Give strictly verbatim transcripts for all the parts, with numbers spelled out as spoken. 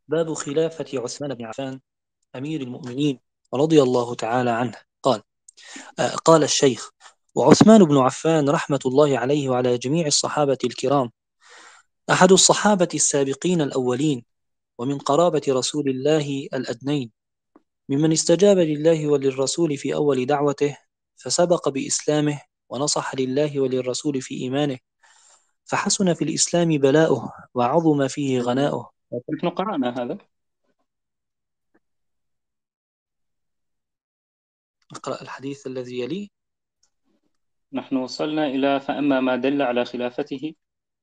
باب خلافة عثمان بن عفان أمير المؤمنين رضي الله تعالى عنه. قال آه، قال الشيخ: وعثمان بن عفان رحمة الله عليه وعلى جميع الصحابة الكرام أحد الصحابة السابقين الأولين، ومن قرابة رسول الله الأدنين، ممن استجاب لله وللرسول في أول دعوته، فسبق بإسلامه، ونصح لله وللرسول في إيمانه، فحسن في الإسلام بلاؤه، وعظم فيه آه، غناؤه. نحن قرأنا هذا. اقرأ الحديث الذي يليه. نحن وصلنا إلى فأما ما دل على خلافته.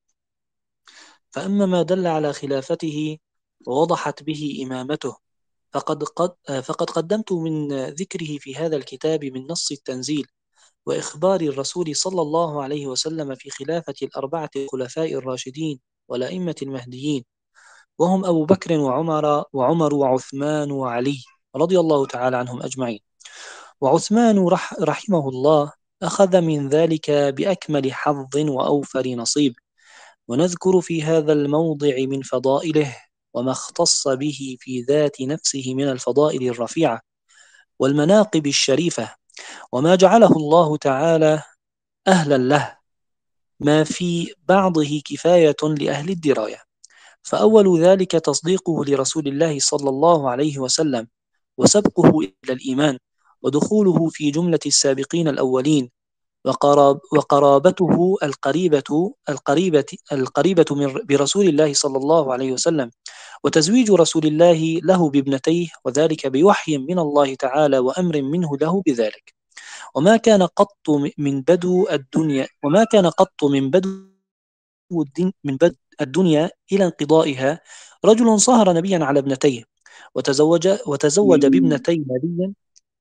فأما ما دل على خلافته ووضحت به إمامته، فقد قد فقد قدمت من ذكره في هذا الكتاب من نص التنزيل، وإخبار الرسول صلى الله عليه وسلم في خلافة الأربعة الخلفاء الراشدين والأئمة المهديين، وهم أبو بكر وعمر وعمر وعثمان وعلي رضي الله تعالى عنهم أجمعين. وعثمان رح رحمه الله أخذ من ذلك بأكمل حظ وأوفر نصيب، ونذكر في هذا الموضع من فضائله وما اختص به في ذات نفسه من الفضائل الرفيعة والمناقب الشريفة، وما جعله الله تعالى أهلا له، ما في بعضه كفاية لأهل الدراية. فأول ذلك تصديقه لرسول الله صلى الله عليه وسلم، وسبقه إلى الإيمان، ودخوله في جملة السابقين الأولين، وقراب وقرابته القريبة القريبة القريبة من برسول الله صلى الله عليه وسلم، وتزويج رسول الله له بابنتيه، وذلك بوحي من الله تعالى وأمر منه له بذلك. وما كان قط من بدو الدنيا وما كان قط من بدو الدين من بدء الدنيا إلى انقضائها رجل صهر نبيا على ابنتيه، وتزوج وتزوج من بابنتي نبي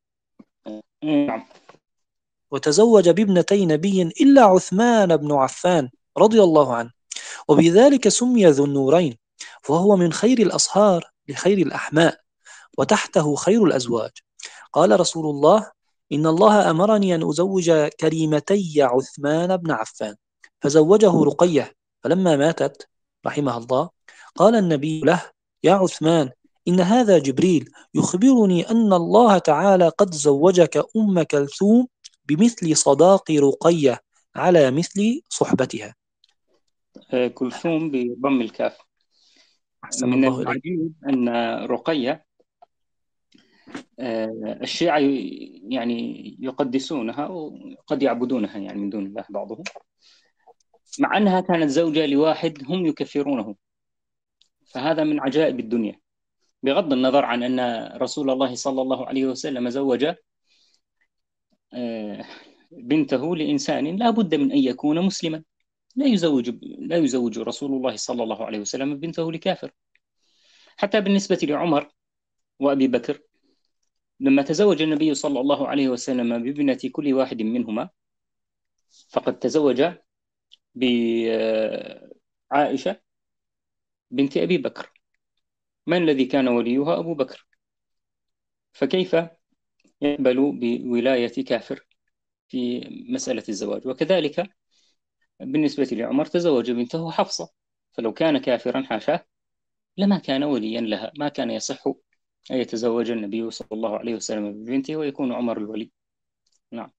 نعم. وتزوج بابنتي نبي إلا عثمان بن عفان رضي الله عنه، وبذلك سمي ذو النورين، وهو من خير الأصهار لخير الأحماء، وتحته خير الأزواج. قال رسول الله: إن الله أمرني أن أزوج كريمتي عثمان بن عفان، فزوجه رقية. فلما ماتت رحمها الله، قال النبي له: يا عثمان، إن هذا جبريل يخبرني أن الله تعالى قد زوجك أم كلثوم بمثل صداق رقية على مثل صحبتها. آه، كلثوم بضم الكاف. أحسن من الله إليك. العجيب أن رقية، آه، الشيعة ي- يعني يقدسونها وقد يعبدونها يعني من دون الله بعضهم، مع أنها كانت زوجة لواحد هم يكفرونه. فهذا من عجائب الدنيا، بغض النظر عن أن رسول الله صلى الله عليه وسلم زوج آه، بنته لإنسان لا بد من أن يكون مسلما. لا يزوج لا يزوج رسول الله صلى الله عليه وسلم بنته لكافر. حتى بالنسبة لعمر وأبي بكر، لما تزوج النبي صلى الله عليه وسلم بابنة كل واحد منهما، فقد تزوج بعائشة بنت أبي بكر، من الذي كان وليها؟ أبو بكر. فكيف يقبل بولاية كافر في مسألة الزواج؟ وكذلك بالنسبة لعمر تزوج بنته حفصة، فلو كان كافرا حاشاه لما كان وليا لها، ما كان يصح أن يتزوج النبي صلى الله عليه وسلم ببنته ويكون عمر الولي. نعم.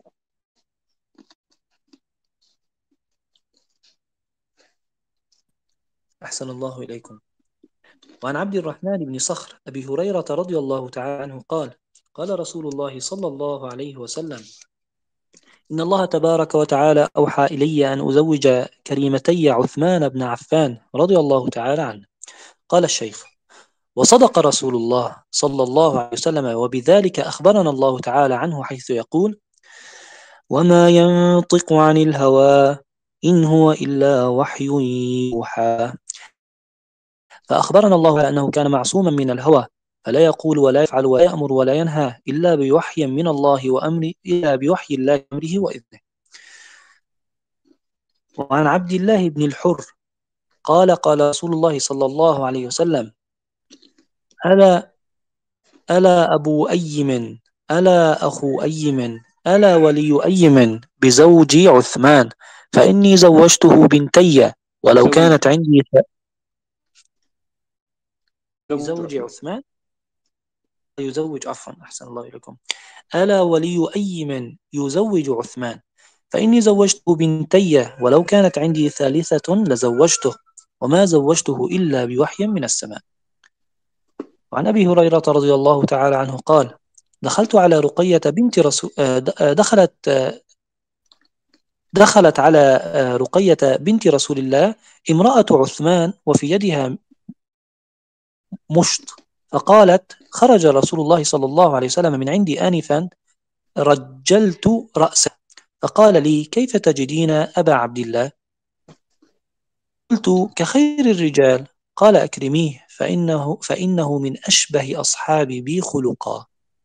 أحسن الله إليكم. وعن عبد الرحمن بن صخر أبي هريرة رضي الله تعالى عنه قال: قال رسول الله صلى الله عليه وسلم: إن الله تبارك وتعالى أوحى إلي أن أزوج كريمتي عثمان بن عفان رضي الله تعالى عنه. قال الشيخ: وصدق رسول الله صلى الله عليه وسلم، وبذلك أخبرنا الله تعالى عنه حيث يقول: وما ينطق عن الهوى إن هو إلا وحي يوحى. فأخبرنا الله أنه كان معصوما من الهوى، فلا يقول ولا يفعل ولا يأمر ولا ينهى إلا بوحي من الله وأمر إلا بوحي الله أمره وإذنه. وعن عبد الله بن الحر قال: قال رسول الله صلى الله عليه وسلم: ألا ألا أبو أيمن، ألا أخو أيمن، ألا ولي أيمن بزوجي عثمان، فإني زوجته بنتي، ولو زوج كانت عندي يزوج عثمان يزوج عفوا أحسن الله إليكم. ألا ولي أي من يزوج عثمان؟ فإني زوجته بنتي ولو كانت عندي ثالثة لزوجته، وما زوجته إلا بوحي من السماء. وعن أبي هريرة رضي الله تعالى عنه قال: دخلت على رقية بنت رسول دخلت دخلت على رقية بنت رسول الله امرأة عثمان وفي يدها مشط، فقالت: خرج رسول الله صلى الله عليه وسلم من عندي آنفا رجلت رأسه، فقال لي: كيف تجدين أبا عبد الله؟ قلت: كخير الرجال. قال: أكرميه فإنه, فإنه من أشبه أصحابي بي خلقا.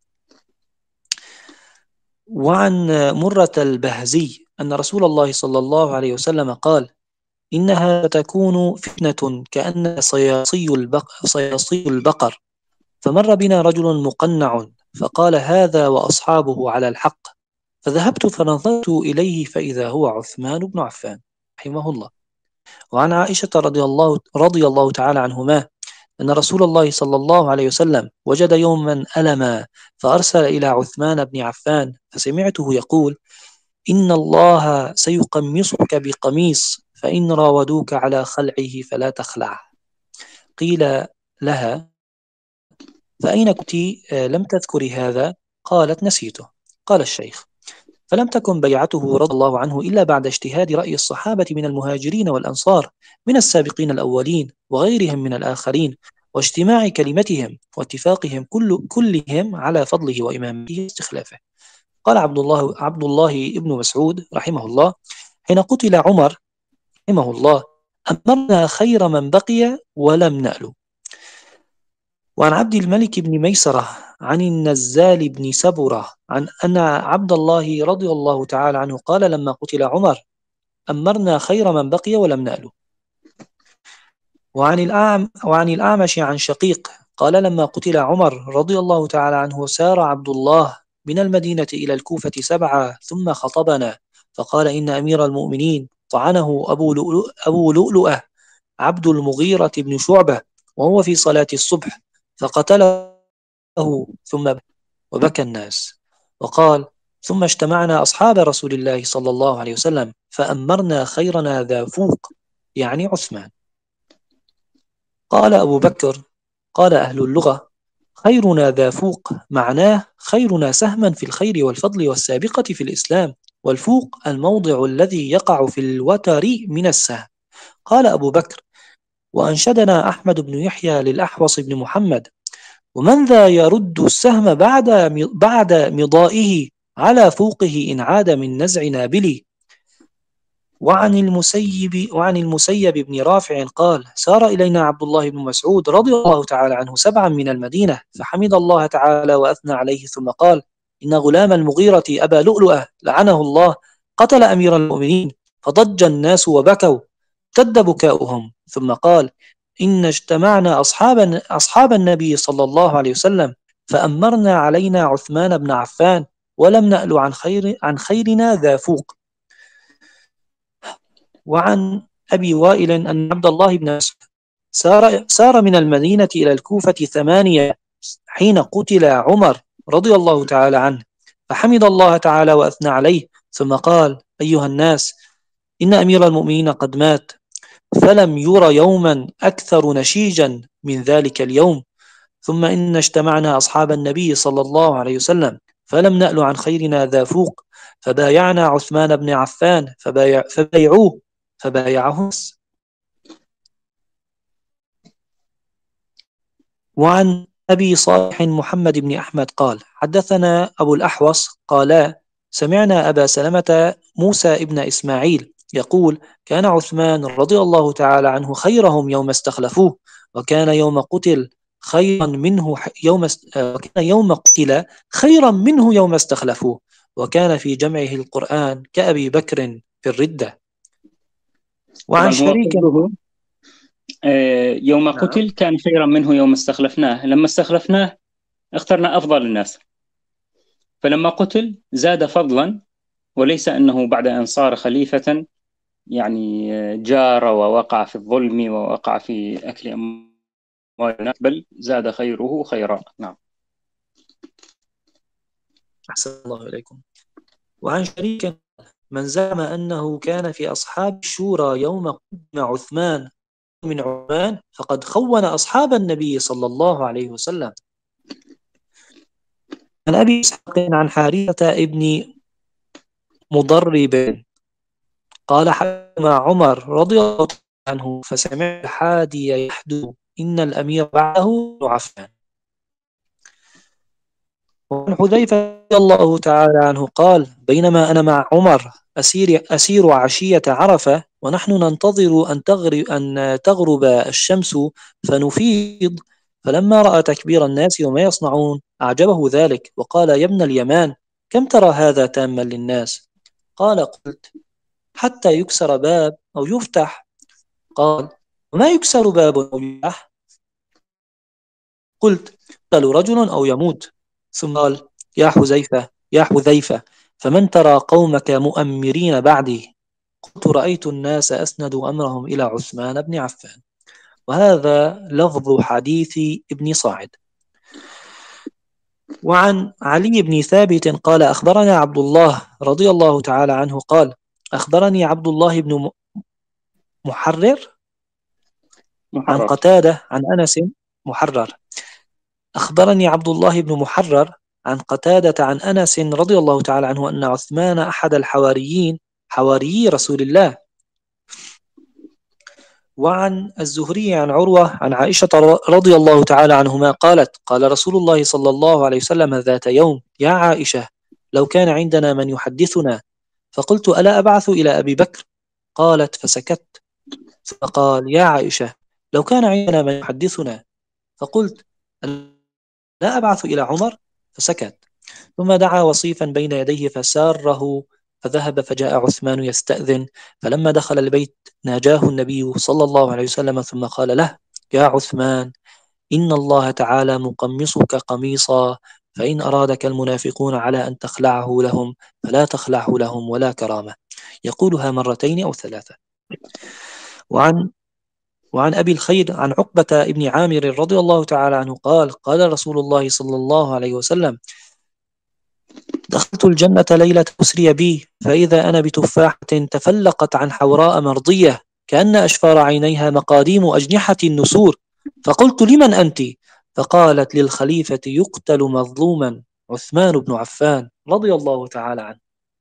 وعن مرة البهزي أن رسول الله صلى الله عليه وسلم قال: إنها تكون فتنة كأن صياصي البقر, صياصي البقر، فمر بنا رجل مقنع فقال: هذا وأصحابه على الحق، فذهبت فنظرت إليه فإذا هو عثمان بن عفان رحمه الله. وعن عائشة رضي الله, رضي الله تعالى عنهما أن رسول الله صلى الله عليه وسلم وجد يوما ألما فأرسل إلى عثمان بن عفان فسمعته يقول: إن الله سيقمصك بقميص، فإن راودوك على خلعه فلا تخلعه. قيل لها: فأين كنت لم تذكري هذا؟ قالت: نسيته. قال الشيخ: فلم تكن بيعته رضي الله عنه إلا بعد اجتهاد رأي الصحابة من المهاجرين والأنصار من السابقين الأولين وغيرهم من الآخرين، واجتماع كلمتهم واتفاقهم كل كلهم على فضله وإمامته واستخلافه. قال عبد الله عبد الله ابن مسعود رحمه الله: حين قتل عمر رحمه الله أمرنا خير من بقي ولم نأله. وعن عبد الملك بن ميسرة عن النزال بن سبرة عن أن عبد الله رضي الله تعالى عنه قال: لما قتل عمر أمرنا خير من بقي ولم نأله. وعن الأعم وعن الأعمش عن شقيق قال: لما قتل عمر رضي الله تعالى عنه سار عبد الله من المدينة إلى الكوفة سبعة ثم خطبنا فقال: إن أمير المؤمنين طعنه أبو لؤلؤ أبو لؤلؤة عبد المغيرة بن شعبة وهو في صلاة الصبح فقتله ثم وبكى الناس. وقال: ثم اجتمعنا أصحاب رسول الله صلى الله عليه وسلم فأمرنا خيرنا ذا فوق، يعني عثمان. قال أبو بكر: قال أهل اللغة: خيرنا ذا فوق معناه خيرنا سهما في الخير والفضل والسابقة في الإسلام، والفوق الموضع الذي يقع في الوتر من السهم. قال أبو بكر: وأنشدنا أحمد بن يحيى للأحوص بن محمد: ومن ذا يرد السهم بعد بعد مضائه على فوقه إن عاد من نزع نابلي. وعن المسيب وعن المسيب بن رافع قال: سار إلينا عبد الله بن مسعود رضي الله تعالى عنه سبعا من المدينة فحمد الله تعالى وأثنى عليه ثم قال: إن غلام المغيرة أبا لؤلؤة لعنه الله قتل أمير المؤمنين، فضج الناس وبكوا اشتد بكاؤهم، ثم قال: إن اجتمعنا أصحاب أصحاب النبي صلى الله عليه وسلم فأمرنا علينا عثمان بن عفان ولم نأل عن خير عن خيرنا ذا فوق. وعن أبي وائل أن عبد الله بن مسعود سار, سار من المدينة إلى الكوفة ثمانية حين قتل عمر رضي الله تعالى عنه، فحمد الله تعالى وأثنى عليه ثم قال: أيها الناس، إن أمير المؤمنين قد مات، فلم ير يوما أكثر نشيجا من ذلك اليوم. ثم إن اجتمعنا أصحاب النبي صلى الله عليه وسلم فلم نأل عن خيرنا ذا فوق، فبايعنا عثمان بن عفان فبايع فبايعوه فبايعه. وعن أبي صالح محمد بن أحمد قال: حدثنا أبو الأحوص قال: سمعنا أبا سلمة موسى ابن إسماعيل يقول: كان عثمان رضي الله تعالى عنه خيرهم يوم استخلفوه، وكان يوم قتل خيرا منه يوم وكان يوم قتل خيرا منه يوم استخلفوه، وكان في جمعه القرآن كأبي بكر في الردة. وعن شريك يوم قتل كان خيرا منه يوم استخلفناه، لما استخلفناه اخترنا أفضل الناس، فلما قتل زاد فضلا، وليس أنه بعد أن صار خليفة يعني جار ووقع في الظلم ووقع في أكل أموال بل زاد خيره خيرا. نعم. أحسن الله إليكم. وعن شريك من زعم أنه كان في أصحاب الشورى يوم قدم عثمان من عمان فقد خون أصحاب النبي صلى الله عليه وسلم. عن أبي إسحاق عن حارثة ابن مضرب قال حكم عمر رضي الله عنه فسمع الحادي يحدو إن الأمير بعده عفان. وعن حذيفة رضي الله تعالى عنه قال بينما أنا مع عمر أسير, أسير عشية عرفة ونحن ننتظر أن تغرب, أن تغرب الشمس فنفيض، فلما رأى تكبير الناس وما يصنعون أعجبه ذلك وقال يا ابن اليمان كم ترى هذا تاما للناس؟ قال قلت حتى يكسر باب أو يفتح. قال وما يكسر باب أو يفتح؟ قلت يقتل رجل أو يموت. ثم قال يا حذيفة يا حذيفة فمن ترى قومك مؤمرين بعدي؟ قلت رأيت الناس أسندوا أمرهم إلى عثمان بن عفان. وهذا لفظ حديث ابن صاعد. وعن علي بن ثابت قال أخبرنا عبد الله رضي الله تعالى عنه قال أخبرني عبد الله بن محرر عن محرر. قتادة عن أنس محرر أخبرني عبد الله بن محرر عن قتادة عن أنس رضي الله تعالى عنه أن عثمان أحد الحواريين حواريي رسول الله. وعن الزهري عن عروة عن عائشة رضي الله تعالى عنهما قالت قال رسول الله صلى الله عليه وسلم ذات يوم يا عائشة لو كان عندنا من يحدثنا، فقلت ألا أبعث إلى أبي بكر؟ قالت فسكت. فقال يا عائشة لو كان عندنا من يحدثنا، فقلت لا أبعث إلى عمر؟ فسكت. ثم دعا وصيفا بين يديه فساره فذهب فجاء عثمان يستأذن، فلما دخل البيت ناجاه النبي صلى الله عليه وسلم ثم قال له يا عثمان إن الله تعالى مقمصك قميصا، فإن أرادك المنافقون على أن تخلعه لهم فلا تخلعه لهم ولا كرامة. يقولها مرتين أو ثلاثة. وعن وعن أبي الخير عن عقبة ابن عامر رضي الله تعالى عنه قال قال رسول الله صلى الله عليه وسلم دخلت الجنة ليلة أسري بي فإذا أنا بتفاحة تفلقت عن حوراء مرضية كأن أشفار عينيها مقاديم أجنحة النسور، فقلت لمن أنت؟ فقالت للخليفة يقتل مظلوما عثمان بن عفان رضي الله تعالى عنه.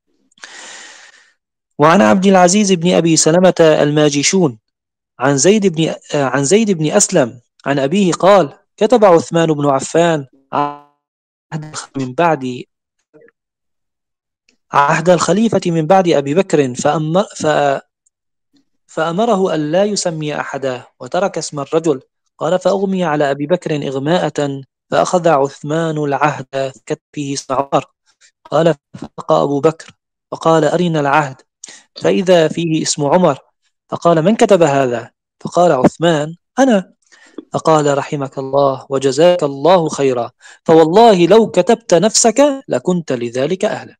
وعن عبد العزيز بن أبي سلمة الماجشون عن زيد بن عن زيد بن أسلم عن أبيه قال كتب عثمان بن عفان عهد من بعد عهد الخليفة من بعد أبي بكر فأمر ف فأمره أن لا يسمي أحدا وترك اسم الرجل. قال فأغمي على أبي بكر إغماءة فأخذ عثمان العهد كتبه اسم عمر. قال ففق أبو بكر فقال أرنا العهد فإذا فيه اسم عمر. فقال من كتب هذا؟ فقال عثمان أنا. فقال رحمك الله وجزاك الله خيرا، فوالله لو كتبت نفسك لكنت لذلك أهلا.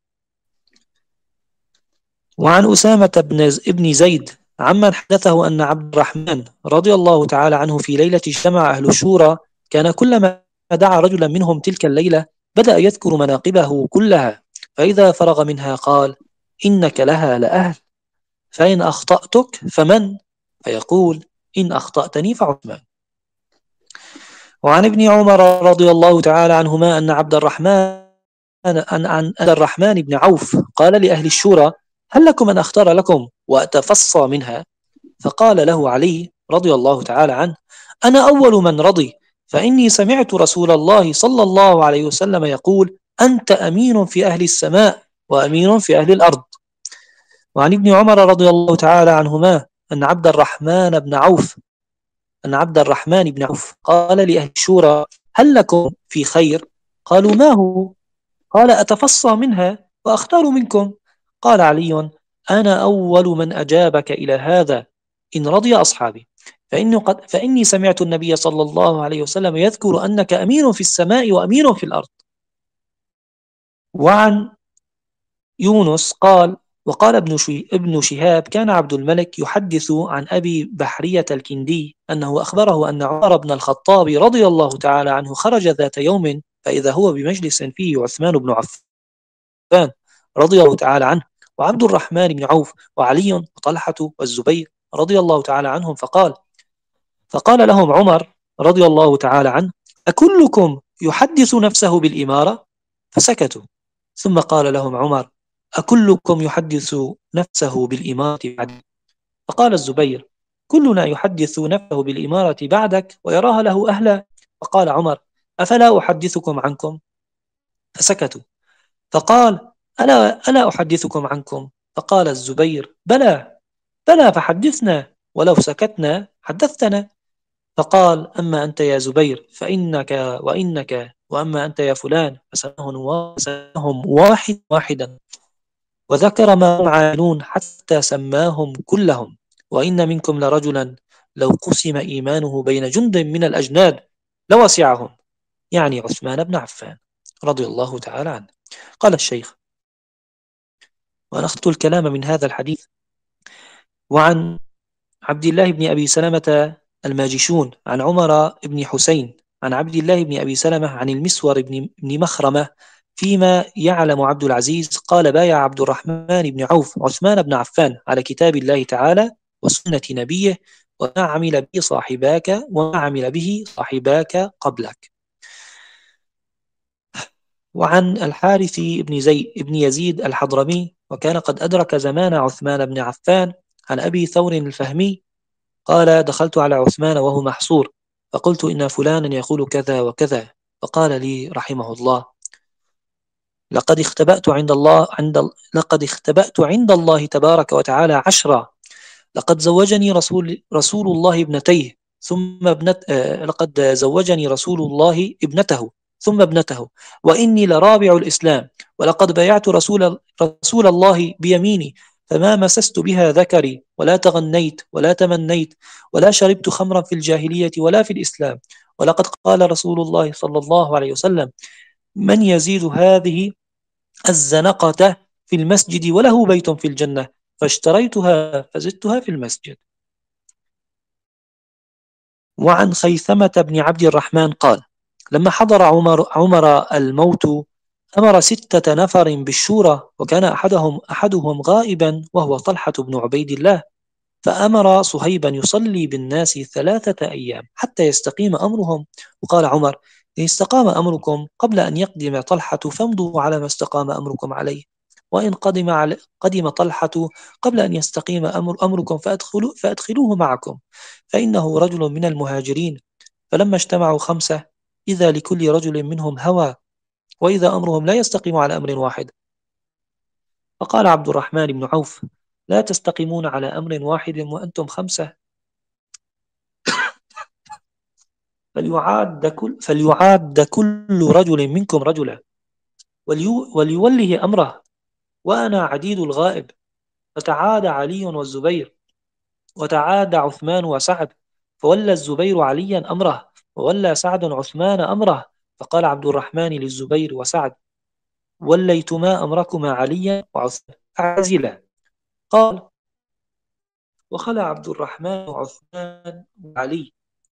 وعن أسامة بن ابن زيد عمن حدثه أن عبد الرحمن رضي الله تعالى عنه في ليلة اجتمع أهل الشورى كان كلما دعا رجلا منهم تلك الليلة بدأ يذكر مناقبه كلها، فإذا فرغ منها قال إنك لها لأهل، فإن أخطأتك فمن؟ فيقول إن أخطأتني فعثمان. وعن ابن عمر رضي الله تعالى عنهما أن عبد الرحمن أن عن الرحمن بن عوف قال لأهل الشورى هل لكم أن أختار لكم وأتفصى منها؟ فقال له علي رضي الله تعالى عنه أنا أول من رضي، فإني سمعت رسول الله صلى الله عليه وسلم يقول أنت أمين في أهل السماء وأمين في أهل الأرض. وعن ابن عمر رضي الله تعالى عنهما أن عبد الرحمن بن عوف أن عبد الرحمن بن عوف قال لأهل الشورى هل لكم في خير؟ قالوا ما هو؟ قال أتفصى منها وأختار منكم. قال علي أنا أول من أجابك إلى هذا إن رضي أصحابي، فإني, قد فإني سمعت النبي صلى الله عليه وسلم يذكر أنك أمين في السماء وأمين في الأرض. وعن يونس قال وقال ابن, ابن شهاب كان عبد الملك يحدث عن أبي بحرية الكندي أنه أخبره أن عمر بن الخطاب رضي الله تعالى عنه خرج ذات يوم فإذا هو بمجلس فيه عثمان بن عفان رضي الله تعالى عنه وعبد الرحمن بن عوف وعلي وطلحة والزبير رضي الله تعالى عنهم فقال فقال لهم عمر رضي الله تعالى عنه أكلكم يحدث نفسه بالإمارة؟ فسكتوا. ثم قال لهم عمر أكلكم يحدث نفسه بالإمارة بعدك؟ فقال الزبير كلنا يحدث نفسه بالإمارة بعدك ويراها له أهلا. فقال عمر أفلا أحدثكم عنكم؟ فسكتوا. فقال ألا, ألا أحدثكم عنكم؟ فقال الزبير بلى بلى فحدثنا ولو سكتنا حدثتنا. فقال أما أنت يا زبير فإنك وإنك وأما أنت يا فلان فسماهم واحد واحدا وذكر ما هم عاملون حتى سماهم كلهم وإن منكم لرجلا لو قسم إيمانه بين جند من الأجناد لوسعهم يعني عثمان بن عفان رضي الله تعالى عنه. قال الشيخ ونخط الكلام من هذا الحديث وعن عبد الله بن أبي سلمة الماجشون عن عمر بن حسين عن عبد الله بن أبي سلمة عن المسور بن مخرمة فيما يعلم عبد العزيز قال بايع عبد الرحمن بن عوف عثمان بن عفان على كتاب الله تعالى وسنة نبيه وما عمل به صاحباك وما عمل به صاحباك قبلك. وعن الحارث بن زي بن يزيد الحضرمي وكان قد أدرك زمان عثمان بن عفان عن أبي ثور الفهمي قال دخلت على عثمان وهو محصور فقلت إن فلانا يقول كذا وكذا فقال لي رحمه الله لقد اختبأت عند الله عند لقد اختبأت عند الله تبارك وتعالى عشرا لقد زوجني رسول رسول الله ابنتيه ثم ابنت آه لقد زوجني رسول الله ابنته ثم ابنته وإني لرابع الإسلام ولقد بايعت رسول رسول الله بيميني فما مسست بها ذكري ولا تغنيت ولا تمنيت ولا شربت خمرا في الجاهلية ولا في الإسلام ولقد قال رسول الله صلى الله عليه وسلم من يزيد هذه الزنقة في المسجد وله بيت في الجنة فاشتريتها فزدتها في المسجد. وعن خيثمة بن عبد الرحمن قال لما حضر عمر, عمر الموت أمر ستة نفر بالشورى وكان أحدهم, أحدهم غائبا وهو طلحة بن عبيد الله فأمر صهيبا يصلي بالناس ثلاثة أيام حتى يستقيم أمرهم وقال عمر إن استقام أمركم قبل أن يقدم طلحة فامضوا على ما استقام أمركم عليه وإن قدم, على قدم طلحة قبل أن يستقيم أمر أمركم فأدخلوا فأدخلوه معكم فإنه رجل من المهاجرين. فلما اجتمعوا خمسة إذا لكل رجل منهم هوى وإذا أمرهم لا يستقيم على أمر واحد. فقال عبد الرحمن بن عوف لا تستقيمون على أمر واحد وأنتم خمسة فليعاد كل, فليعاد كل رجل منكم رجلا وليوله أمره وأنا عديد الغائب. فتعاد علي والزبير وتعاد عثمان وسعد فولى الزبير عليا أمره وولى سعد عثمان أمره. فقال عبد الرحمن للزبير وسعد وليتما أمركما عليا وعثمان فعزلا. قال وخلى عبد الرحمن وعثمان وعلي.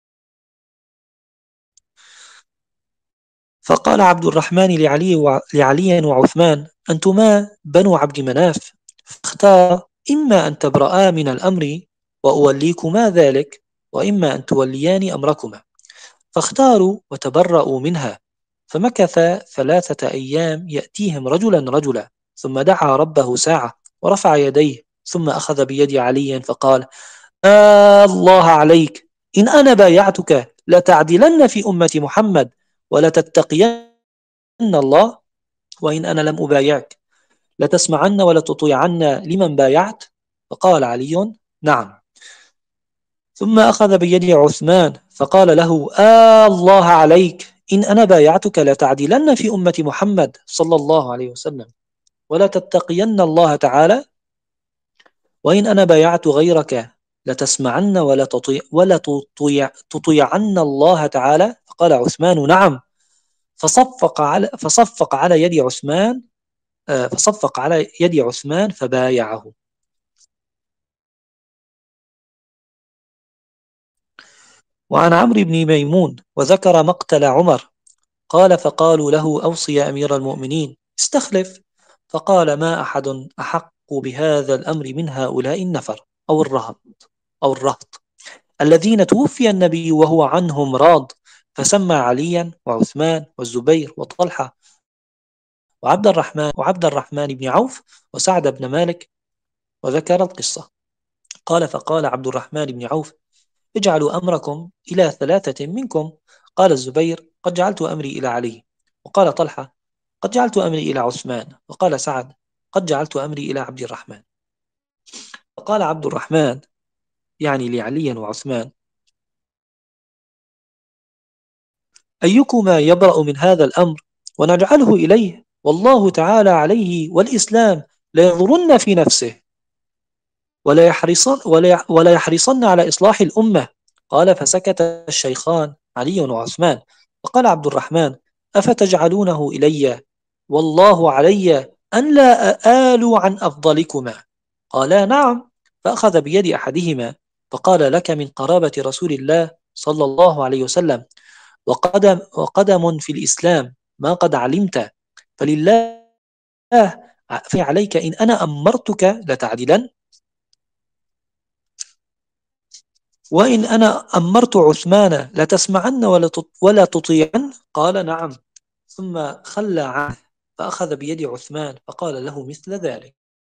فقال عبد الرحمن لعلي, و... لعلي وعثمان أنتما بنو عبد مناف فاختار إما أن تبرآ من الأمر وأوليكما ذلك وإما أن توليان أمركما. فاختاروا وتبرأوا منها فمكث ثلاثة أيام يأتيهم رجلا رجلا ثم دعا ربه ساعة ورفع يديه ثم أخذ بيد علي فقال آه الله عليك إن أنا بايعتك لتعدلن في أمة محمد ولا تتقين الله وإن أنا لم أبايعك لتسمعن ولا تطيعن لمن بايعت. فقال علي نعم. ثم أخذ بيد عثمان فقال له آه الله عليك إن أنا بايعتك لتعدلن في أمة محمد صلى الله عليه وسلم ولا تتقين الله تعالى وإن أنا بايعت غيرك لتسمعن ولا تطيع ولا تطيع تطيعن الله تعالى. فقال عثمان نعم. فصفق على فصفق على يد عثمان فصفق على يد عثمان فبايعه. وعن عمرو بن ميمون وذكر مقتل عمر قال فقالوا له أوصي يا أمير المؤمنين استخلف، فقال ما أحد أحق بهذا الأمر من هؤلاء النفر أو الرهط أو الرهط الذين توفي النبي وهو عنهم راض، فسمى عليا وعثمان والزبير وطلحة وعبد الرحمن وعبد الرحمن بن عوف وسعد بن مالك وذكر القصة. قال فقال عبد الرحمن بن عوف اجعلوا أمركم إلى ثلاثة منكم. قال الزبير قد جعلت أمري إلى علي. وقال طلحة قد جعلت أمري إلى عثمان. وقال سعد قد جعلت أمري إلى عبد الرحمن. وقال عبد الرحمن يعني لعلي وعثمان أيكما يبرأ من هذا الأمر ونجعله إليه والله تعالى عليه والإسلام لينظرن في نفسه ولا يحرصن, ولا ولا يحرصن على إصلاح الأمة. قال فسكت الشيخان علي وعثمان. وقال عبد الرحمن أفتجعلونه إلي والله علي أن لا أآل عن أفضلكما. قالا نعم. فأخذ بيد أحدهما فقال لك من قرابة رسول الله صلى الله عليه وسلم وقدم, وقدم في الإسلام ما قد علمت، فلله في عليك إن أنا أمرتك لتعدلن، وإن أنا أمرت عثمان لتسمعن ولا ولا تطيعن. قال نعم. ثم خلى عنه فأخذ بيد عثمان فقال له مثل ذلك.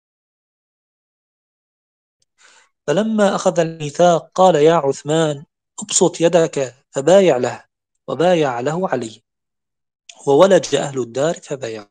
فلما أخذ الميثاق قال يا عثمان ابسط يدك فبايع له، وبايع له علي، وولج أهل الدار فبايعوا.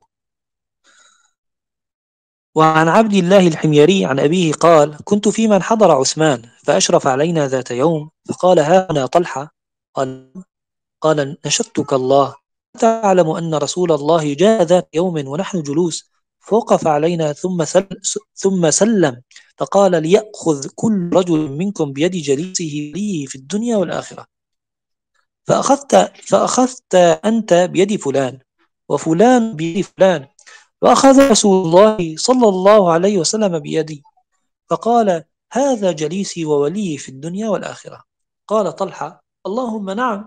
وعن عبد الله الحميري عن أبيه قال كنت في من حضر عثمان فأشرف علينا ذات يوم فقال ها أنا طلحة. قال, قال نشدتك الله تعلم أن رسول الله جاء ذات يوم ونحن جلوس فوقف علينا ثم, سل ثم سلم فقال ليأخذ كل رجل منكم بيد جليسه لي في الدنيا والآخرة، فأخذت, فأخذت أنت بيد فلان وفلان بيد فلان، وأخذ رسول الله صلى الله عليه وسلم بيدي فقال هذا جليسي وولي في الدنيا والآخرة. قال طلحة اللهم نعم.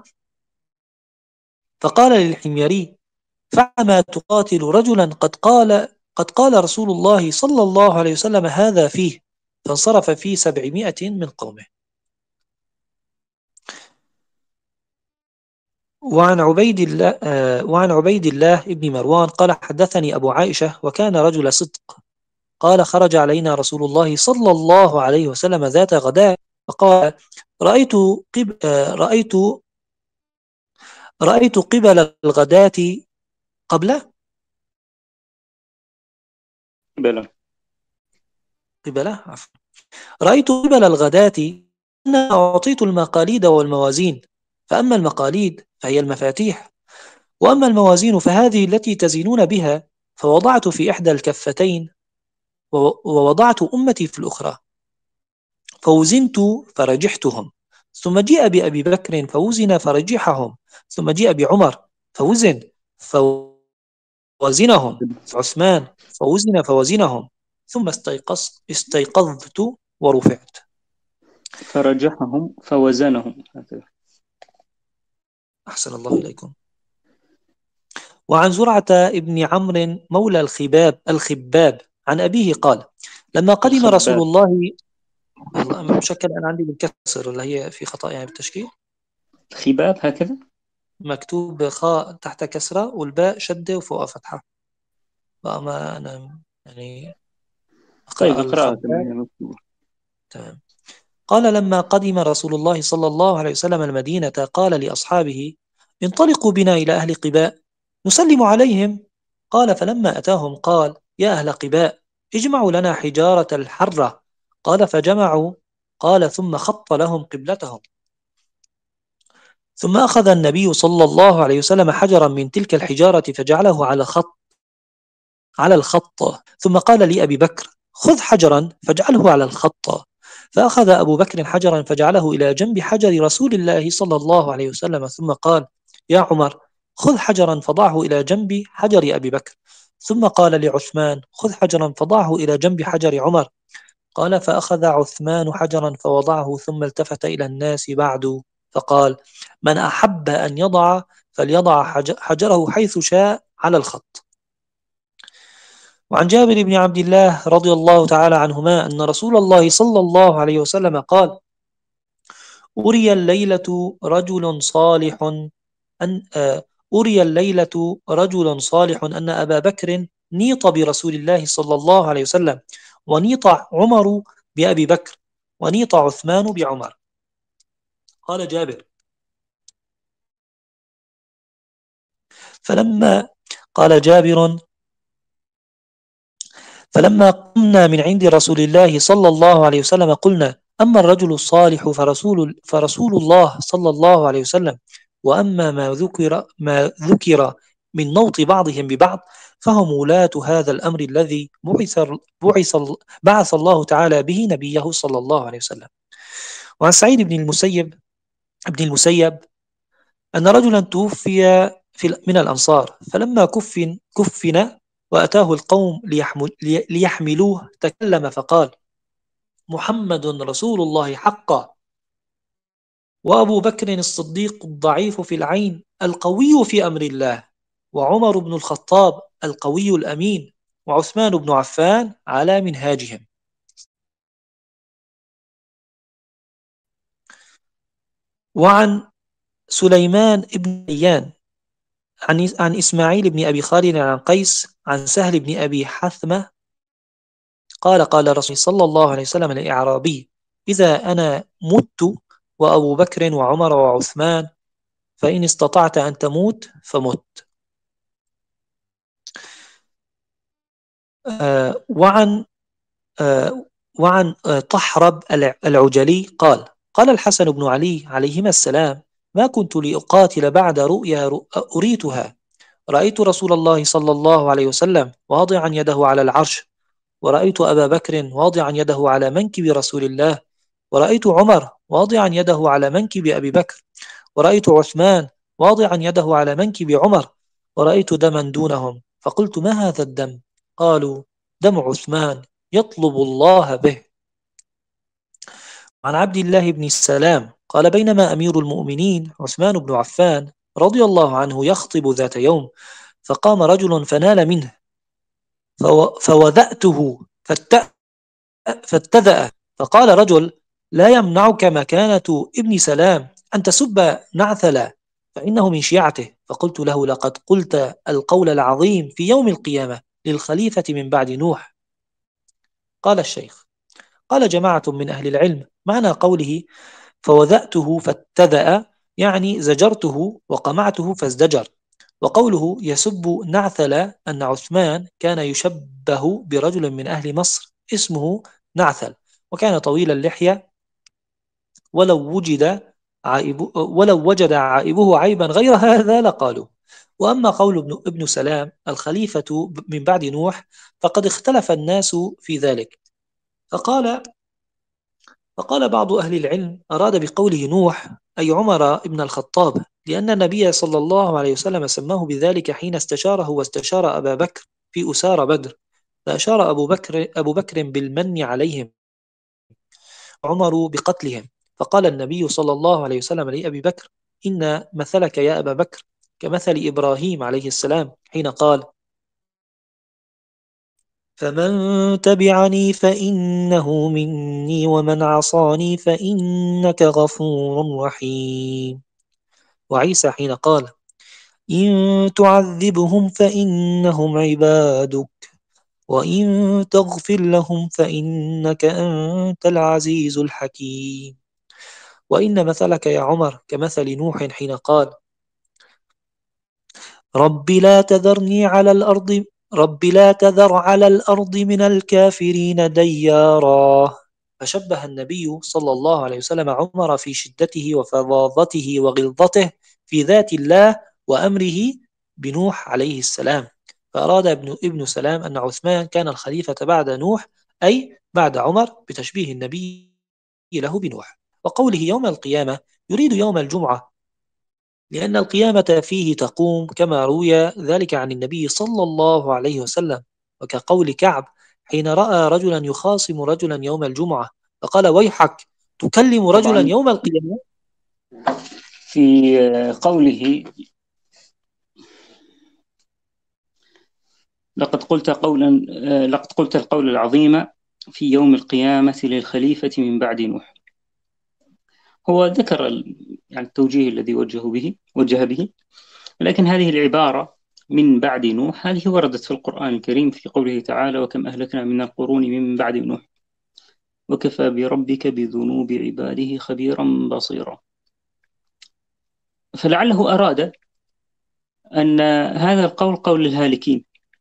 فقال للحميري فما تقاتل رجلا قد قال قد قال رسول الله صلى الله عليه وسلم هذا فيه، فانصرف فيه سبعمائة من قومه. وعن عبيد الله وعن عبيد الله ابن مروان قال حدثني أبو عائشة وكان رجل صدق قال خرج علينا رسول الله صلى الله عليه وسلم ذات غداء فقال رأيت قب رأيت رأيت قبل الغداة قبله بلى قبله عفوا رأيت قبل الغداة أن أعطيت المقاليد والموازين، فأما المقاليد فهي المفاتيح، وأما الموازين فهذه التي تزينون بها، فوضعت في إحدى الكفتين ووضعت أمتي في الأخرى، فوزنت فرجحتهم، ثم جاء بأبي بكر فوزن فرجحهم، ثم جاء بعمر فوزن فوزنهم، عثمان فوزن فوزنهم، ثم استيقظت استيقظت ورفعت. فرجحهم فوزنهم. أحسن الله إليكم. وعن زرعة ابن عمرو مولى الخباب الخباب عن أبيه قال لما قدم الخباب. رسول الله الله مشكل أنا عندي بالكسر اللي هي في خطأ يعني بالتشكيل. خباب هكذا مكتوب خاء تحت كسرة والباء شدة وفوقها فتحة، فما أنا يعني طيب أقرأ اقرأها كما الخباب. هي مكتوبة. تمام. قال لما قدم رسول الله صلى الله عليه وسلم المدينة قال لأصحابه انطلقوا بنا إلى أهل قباء نسلم عليهم. قال فلما أتاهم قال يا أهل قباء اجمعوا لنا حجارة الحرة. قال فجمعوا. قال ثم خط لهم قبلتهم، ثم أخذ النبي صلى الله عليه وسلم حجرا من تلك الحجارة فجعله على خط على الخط، ثم قال لأبي بكر خذ حجرا فاجعله على الخط، فأخذ أبو بكر حجرا فجعله إلى جنب حجر رسول الله صلى الله عليه وسلم، ثم قال يا عمر خذ حجرا فضعه إلى جنب حجر أبي بكر، ثم قال لعثمان: خذ حجرا فضعه إلى جنب حجر عمر. قال: فأخذ عثمان حجرا فوضعه، ثم التفت إلى الناس بعد فقال: من أحب أن يضع فليضع حجره حيث شاء على الخط. وعن جابر بن عبد الله رضي الله تعالى عنهما أن رسول الله صلى الله عليه وسلم قال: أري الليلة رجل صالح أن آه، أري الليلة رجل صالح أن أبا بكر نيط برسول الله صلى الله عليه وسلم، ونيط عمر بأبي بكر، ونيط عثمان بعمر. قال جابر: فلما قال جابر فلما قمنا من عند رسول الله صلى الله عليه وسلم قلنا: أما الرجل الصالح فرسول, فرسول الله صلى الله عليه وسلم، وأما ما ذكر, ما ذكر من نوط بعضهم ببعض فهم ولاة هذا الأمر الذي بعث, بعث, بعث الله تعالى به نبيه صلى الله عليه وسلم. وعن سعيد بن المسيب ابن المسيب أن رجلا توفي في من الأنصار، فلما كفن, كفن وأتاه القوم ليحمل ليحملوه تكلم فقال: محمد رسول الله حقا، وأبو بكر الصديق الضعيف في العين القوي في أمر الله، وعمر بن الخطاب القوي الأمين، وعثمان بن عفان على منهاجهم. وعن سليمان بن أيان عن عن إسماعيل بن أبي خالد عن قيس عن سهل بن أبي حثمة قال: قال رسول صلى الله عليه وسلم للأعرابي: إذا أنا مت وأبو بكر وعمر وعثمان فإن استطعت أن تموت فمت. آه وعن آه وعن آه طحرب العجلي قال: قال الحسن بن علي عليهما السلام: ما كنت لأقاتل بعد رؤيا أريتها. رأيت رسول الله صلى الله عليه وسلم واضعا يده على العرش، ورأيت أبا بكر واضعا يده على منكب رسول الله، ورأيت عمر واضعا يده على منكب أبي بكر، ورأيت عثمان واضعا يده على منكب عمر، ورأيت دما دونهم، فقلت: ما هذا الدم؟ قالوا: دم عثمان يطلب الله به. عن عبد الله بن السلام قال: بينما أمير المؤمنين عثمان بن عفان رضي الله عنه يخطب ذات يوم، فقام رجل فنال منه فوذأته فاتذأ، فقال رجل: لا يمنعك مكانة ابن سلام أن تسب نعثلا، فإنه من شيعته. فقلت له: لقد قلت القول العظيم في يوم القيامة للخليفة من بعد نوح. قال الشيخ: قال جماعة من أهل العلم: معنى قوله فوذأته فاتذأ يعني زجرته وقمعته فازدجر. وقوله يسب نعثل أن عثمان كان يشبه برجل من أهل مصر اسمه نعثل، وكان طويل اللحية، ولو وجد عائب ولو وجد عائبه عيبا غير هذا لقالوا. وأما قول ابن, ابن سلام الخليفة من بعد نوح فقد اختلف الناس في ذلك، فقال فقال بعض أهل العلم: أراد بقوله نوح أي عمر ابن الخطاب، لأن النبي صلى الله عليه وسلم سماه بذلك حين استشاره واستشار أبا بكر في أسار بدر، فأشار أبو بكر, أبو بكر بالمن عليهم، عمر بقتلهم، فقال النبي صلى الله عليه وسلم لأبي بكر: إن مثلك يا أبا بكر كمثل إبراهيم عليه السلام حين قال: فمن تبعني فإنه مني ومن عصاني فإنك غفور رحيم. وعيسى حين قال: إن تعذبهم فإنهم عبادك وإن تغفر لهم فإنك أنت العزيز الحكيم. وإن مثلك يا عمر كمثل نوح حين قال: رب لا تذرني على الأرض رب لا تذر على الأرض من الكافرين ديارا. فشبه النبي صلى الله عليه وسلم عمر في شدته وفظاظته وغلظته في ذات الله وأمره بنوح عليه السلام. فأراد ابن, ابن سلام أن عثمان كان الخليفة بعد نوح أي بعد عمر، بتشبيه النبي له بنوح. وقوله يوم القيامة يريد يوم الجمعة لأن القيامة فيه تقوم كما روي ذلك عن النبي صلى الله عليه وسلم، وكقول كعب حين رأى رجلا يخاصم رجلا يوم الجمعة فقال: ويحك تكلم رجلا طبعا يوم القيامة. في قوله لقد قلت قولا لقد قلت القول العظيم في يوم القيامة للخليفة من بعد نوح، هو ذكر يعني التوجيه الذي وجه به وجه به، لكن هذه العبارة من بعد نوح هذه وردت في القرآن الكريم في قوله تعالى: وكم أهلكنا من القرون من بعد نوح وكفى بربك بذنوب عباده خبيرا بصيرا. فلعله أراد أن هذا القول قول الهالكين،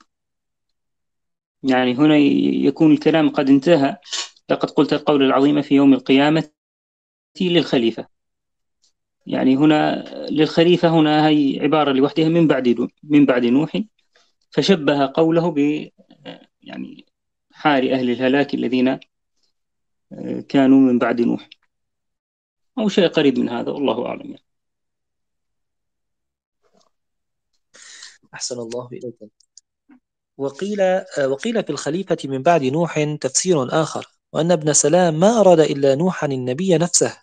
يعني هنا يكون الكلام قد انتهى. لقد قلت القول العظيم في يوم القيامة للخليفة، يعني هنا للخليفة هنا هي عبارة لوحدها من بعد من بعد نوح، فشبه قوله ب يعني حال أهل الهلاك الذين كانوا من بعد نوح أو شيء قريب من هذا، والله أعلم يعني. أحسن الله إليكم. وقيل وقيل في الخليفة من بعد نوح تفسير آخر، وأن ابن سلام ما أراد إلا نوحا النبي نفسه،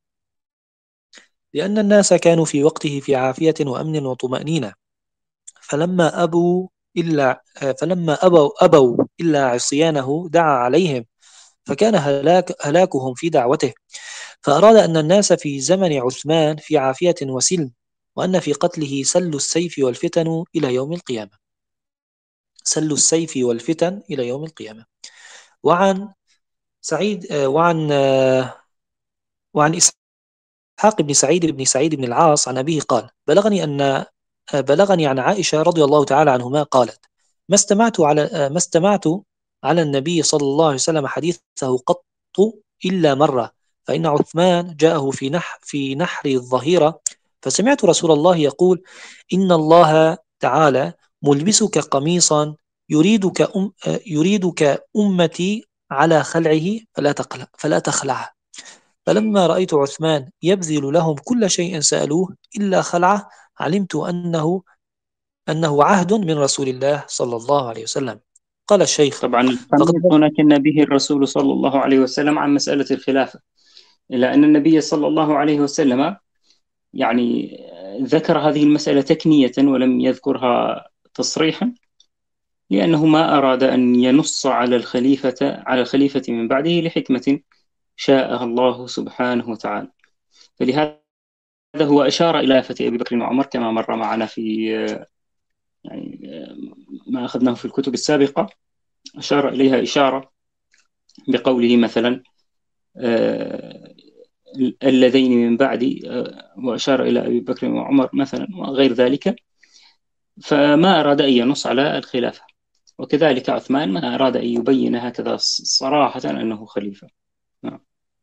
لأن الناس كانوا في وقته في عافية وأمن وطمأنينة، فلما أبوا إلا فلما أبوا أبوا إلا عصيانه دعا عليهم، فكان هلاك هلاكهم في دعوته، فأراد أن الناس في زمن عثمان في عافية وسلم، وأن في قتله سل السيف والفتن إلى يوم القيامة سل السيف والفتن إلى يوم القيامة. وعن سعيد وعن وعن إسحاق بن سعيد بن سعيد بن العاص عن أبيه قال: بلغني أن بلغني عن عائشة رضي الله تعالى عنهما قالت: ما استمعت على ما استمعت على النبي صلى الله عليه وسلم حديثه قط إلا مرة، فإن عثمان جاءه في نح في نحر الظهيرة، فسمعت رسول الله يقول: إن الله تعالى ملبسك قميصا يريدك أم يريدك أمتي على خلعه فلا تقلع فلا تخلعه. فلما رأيت عثمان يبذل لهم كل شيء سألوه إلا خلعه، علمت أنه أنه عهد من رسول الله صلى الله عليه وسلم. قال الشيخ: طبعا فقد القميص هنا كان به الرسول صلى الله عليه وسلم عن مسألة الخلافة، إلا أن النبي صلى الله عليه وسلم يعني ذكر هذه المسألة تكنية ولم يذكرها تصريحا، لأنه ما أراد أن ينص على الخليفة على الخليفة من بعده لحكمة شاءها الله سبحانه وتعالى. فلهذا هو أشار إلى خلافة أبي بكر وعمر كما مر معنا في يعني ما أخذناه في الكتب السابقة، أشار إليها إشارة بقوله مثلا آه اللذين من بعدي، آه وأشار إلى أبي بكر وعمر مثلا وغير ذلك، فما أراد أن ينص على الخلافة. وكذلك عثمان ما أراد أن يبين هكذا صراحة أنه خليفة. نعم.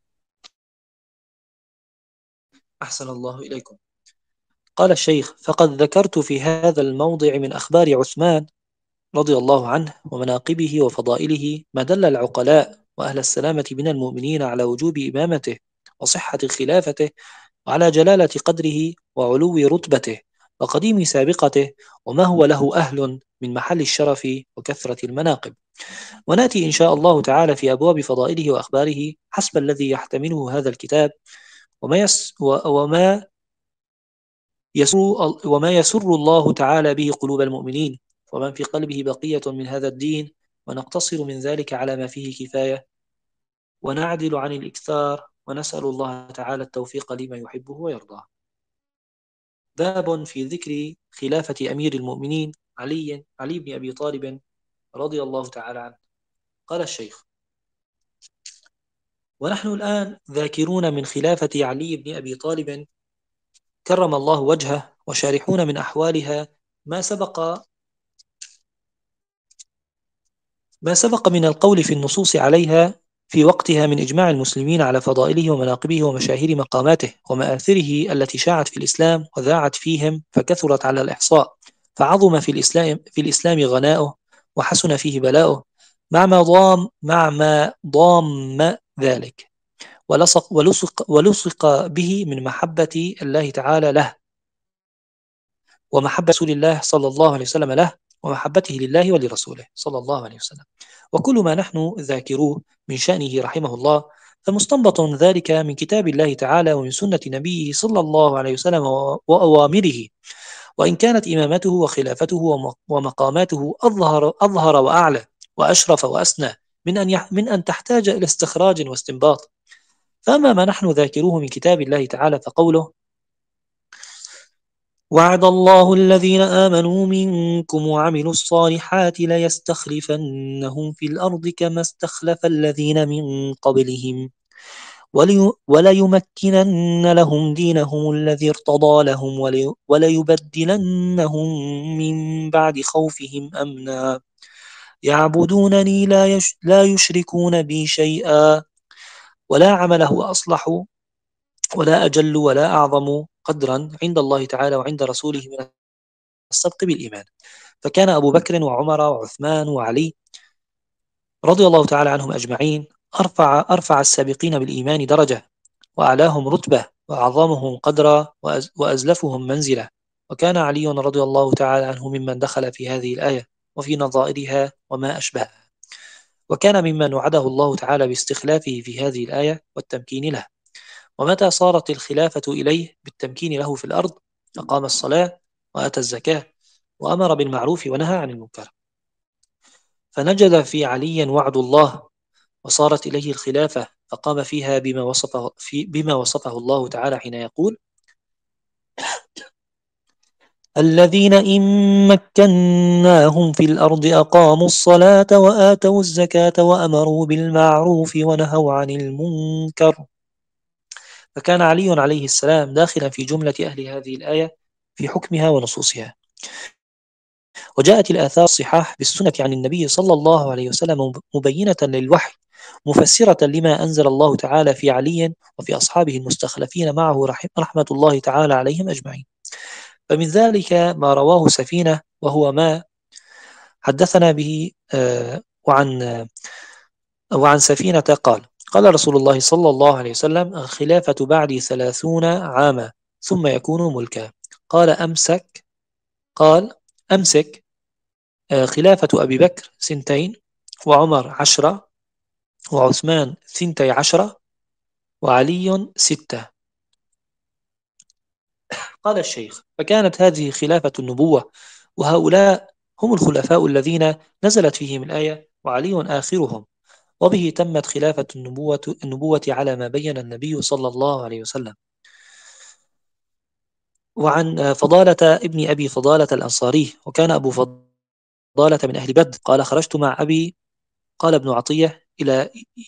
أحسن الله إليكم. قال الشيخ: فقد ذكرت في هذا الموضع من أخبار عثمان رضي الله عنه ومناقبه وفضائله ما دل العقلاء وأهل السلامة من المؤمنين على وجوب إمامته وصحة خلافته، وعلى جلالة قدره وعلو رتبته وقديم سابقته، وما هو له أهل من محل الشرف وكثرة المناقب. ونأتي إن شاء الله تعالى في أبواب فضائله وأخباره حسب الذي يحتمله هذا الكتاب، وما يس وما يسر وما يسر الله تعالى به قلوب المؤمنين، ومن في قلبه بقية من هذا الدين، ونقتصر من ذلك على ما فيه كفاية، ونعدل عن الإكثار، ونسأل الله تعالى التوفيق لما يحبه ويرضاه. باب في ذكر خلافة أمير المؤمنين علي علي بن أبي طالب رضي الله تعالى عنه. قال الشيخ: ونحن الآن ذاكرون من خلافة علي بن أبي طالب كرم الله وجهه، وشارحون من أحوالها ما سبق ما سبق من القول في النصوص عليها في وقتها من إجماع المسلمين على فضائله ومناقبه ومشاهير مقاماته ومآثره التي شاعت في الإسلام وذاعت فيهم فكثرت على الإحصاء، فعظم في الإسلام في الإسلام غناؤه وحسن فيه بلاؤه، مع ما ضام مع ما ضام ذلك ولصق ولصق ولصق به من محبة الله تعالى له ومحبة رسول الله صلى الله عليه وسلم له، ومحبته لله ولرسوله صلى الله عليه وسلم. وكل ما نحن ذاكروه من شأنه رحمه الله فمستنبط ذلك من كتاب الله تعالى ومن سنة نبيه صلى الله عليه وسلم وأوامره. وإن كانت إمامته وخلافته ومقاماته أظهر, أظهر وأعلى وأشرف وأسنى من أن, يح من أن تحتاج إلى استخراج واستنباط. فأما ما نحن ذاكروه من كتاب الله تعالى فقوله: وعد الله الذين آمنوا منكم وعملوا الصالحات ليستخلفنهم في الأرض كما استخلف الذين من قبلهم ولي وليمكنن لهم دينهم الذي ارتضى لهم ولي وليبدلنهم من بعد خوفهم أمنا يعبدونني لا, يش لا يشركون بي شيئا ولا عمله أصلح ولا أجل ولا أعظم قدرا عند الله تعالى وعند رسوله من السبق بالإيمان. فكان أبو بكر وعمر وعثمان وعلي رضي الله تعالى عنهم أجمعين أرفع, أرفع السابقين بالإيمان درجة، وأعلاهم رتبة، وأعظمهم قدرا، وأزلفهم منزلة. وكان علي رضي الله تعالى عنه ممن دخل في هذه الآية وفي نظائرها وما أشبهها، وكان ممن وعده الله تعالى باستخلافه في هذه الآية والتمكين له. ومتى صارت الخلافة إليه بالتمكين له في الأرض أقام الصلاة وآتى الزكاة وأمر بالمعروف ونهى عن المنكر، فنجد في علي وعد الله وصارت إليه الخلافة فقام فيها بما وصفه, في بما وصفه الله تعالى حين يقول: الذين إن مكناهم في الأرض أقاموا الصلاة وآتوا الزكاة وأمروا بالمعروف ونهوا عن المنكر. فكان علي عليه السلام داخلا في جملة أهل هذه الآية في حكمها ونصوصها. وجاءت الآثار الصحاح بالسنة عن النبي صلى الله عليه وسلم مبينة للوحي مفسرة لما أنزل الله تعالى في علي وفي أصحابه المستخلفين معه رحمة الله تعالى عليهم أجمعين. فمن ذلك ما رواه سفينة، وهو ما حدثنا به وعن وعن سفينة قال: قال رسول الله صلى الله عليه وسلم: الخلافة بعدي ثلاثون عاما ثم يكون ملكا. قال أمسك قال أمسك خلافة أبي بكر سنتين، وعمر عشرة، وعثمان ثنتي عشرة، وعلي ستة. قال الشيخ: فكانت هذه خلافة النبوة، وهؤلاء هم الخلفاء الذين نزلت فيهم الآية وعلي آخرهم، وبه تمت خلافة النبوة, النبوة على ما بين النبي صلى الله عليه وسلم. وعن فضالة ابن أبي فضالة الأنصاري، وكان أبو فضالة من أهل بدر، قال: خرجت مع أبي، قال ابن عطية، إلى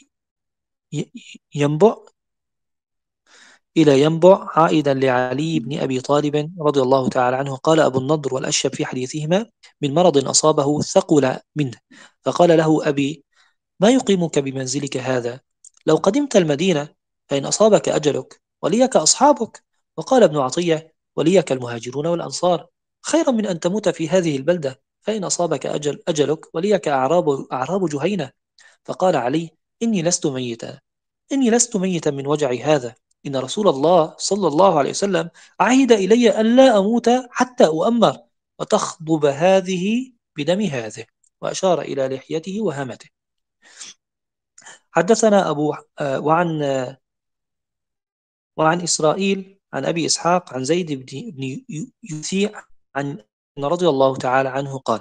ينبع إلى ينبع عائدا لعلي بن أبي طالب رضي الله تعالى عنه. قال أبو النضر والأشهب في حديثهما: من مرض أصابه ثقل منه، فقال له أبي: ما يقيمك بمنزلك هذا؟ لو قدمت المدينة فإن أصابك أجلك وليك أصحابك. وقال ابن عطية: وليك المهاجرون والأنصار، خيرا من أن تموت في هذه البلدة، فإن أصابك أجل أجلك وليك أعراب, أعراب جهينة. فقال علي: إني لست ميتا إني لست ميتا من وجعي هذا، إن رسول الله صلى الله عليه وسلم عهد إلي أن لا أموت حتى أؤمر، وتخضب هذه بدم هذه، وأشار إلى لحيته وهامته. حدثنا أبو وعن وعن إسرائيل عن أبي إسحاق عن زيد بن يثيع عن رضي الله تعالى عنه قال: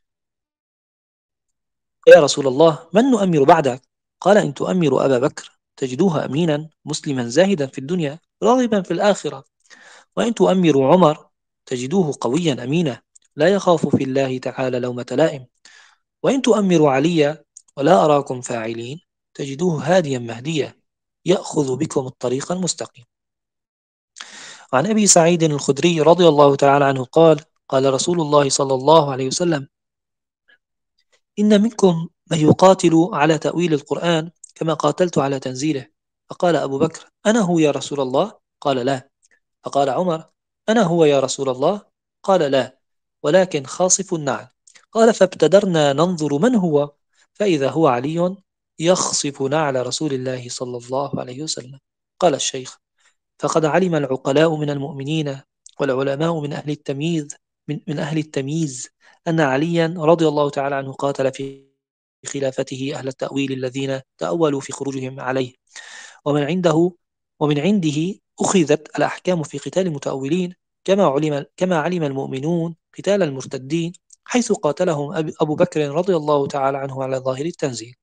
يا رسول الله، من نؤمر بعدك؟ قال: إن تؤمر أبا بكر تجدوه أمينا مسلما زاهدا في الدنيا راغبا في الآخرة، وإن تؤمر عمر تجدوه قويا أمينا لا يخاف في الله تعالى لومة لائم، وإن تؤمر عليا ولا أراكم فاعلين تجدوه هاديا مهديا يأخذ بكم الطريق المستقيم. عن أبي سعيد الخدري رضي الله تعالى عنه قال: قال رسول الله صلى الله عليه وسلم: إن منكم من يقاتل على تأويل القرآن كما قاتلت على تنزيله. فقال أبو بكر: أنا هو يا رسول الله؟ قال: لا. فقال عمر: أنا هو يا رسول الله؟ قال: لا، ولكن خاصف النعل. قال: فابتدرنا ننظر من هو، فإذا هو علي يخصف نعل رسول الله صلى الله عليه وسلم. قال الشيخ: فقد علم العقلاء من المؤمنين والعلماء من أهل التمييز من, من أهل التمييز أن عليا رضي الله تعالى عنه قاتل في خلافته أهل التأويل الذين تأولوا في خروجهم عليه، ومن عنده ومن عنده أخذت الأحكام في قتال المتأولين، كما علم كما علم المؤمنون قتال المرتدين، حيث قاتلهم أبو بكر رضي الله تعالى عنه على ظاهر التنزيل.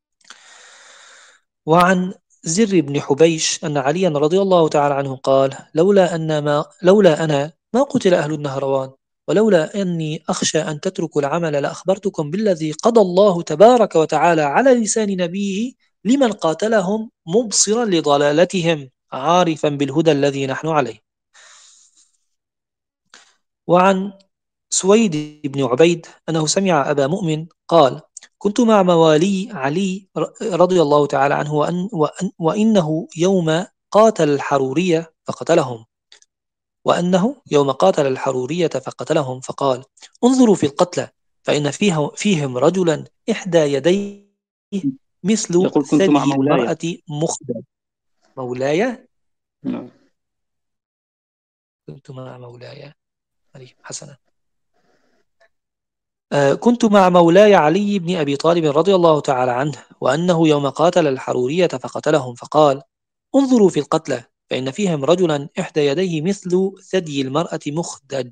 وعن زر بن حبيش أن عليا رضي الله تعالى عنه قال: لولا أن ما لولا أنا ما قتل أهل النهروان، ولولا أني أخشى أن تتركوا العمل لأخبرتكم بالذي قضى الله تبارك وتعالى على لسان نبيه لمن قاتلهم مبصرا لضلالتهم عارفا بالهدى الذي نحن عليه. وعن سويد بن عبيد أنه سمع أبا مؤمن قال: كنت مع موالي علي رضي الله تعالى عنه وأن وأن وإنه يوم قاتل الحرورية فقتلهم وأنه يوم قاتل الحرورية فقتلهم فقال: انظروا في القتلى فإن فيها فيهم رجلا إحدى يديه مثل يقول كنت مع ثدي مولاي. المرأة مخدر. مولاي نعم. كنت مع مولاي علي حسنا. آه، كنت مع مولاي علي بن أبي طالب رضي الله تعالى عنه وأنه يوم قاتل الحرورية فقتلهم فقال: انظروا في القتلى فإن فيهم رجلا إحدى يديه مثل ثدي المرأة مخدج،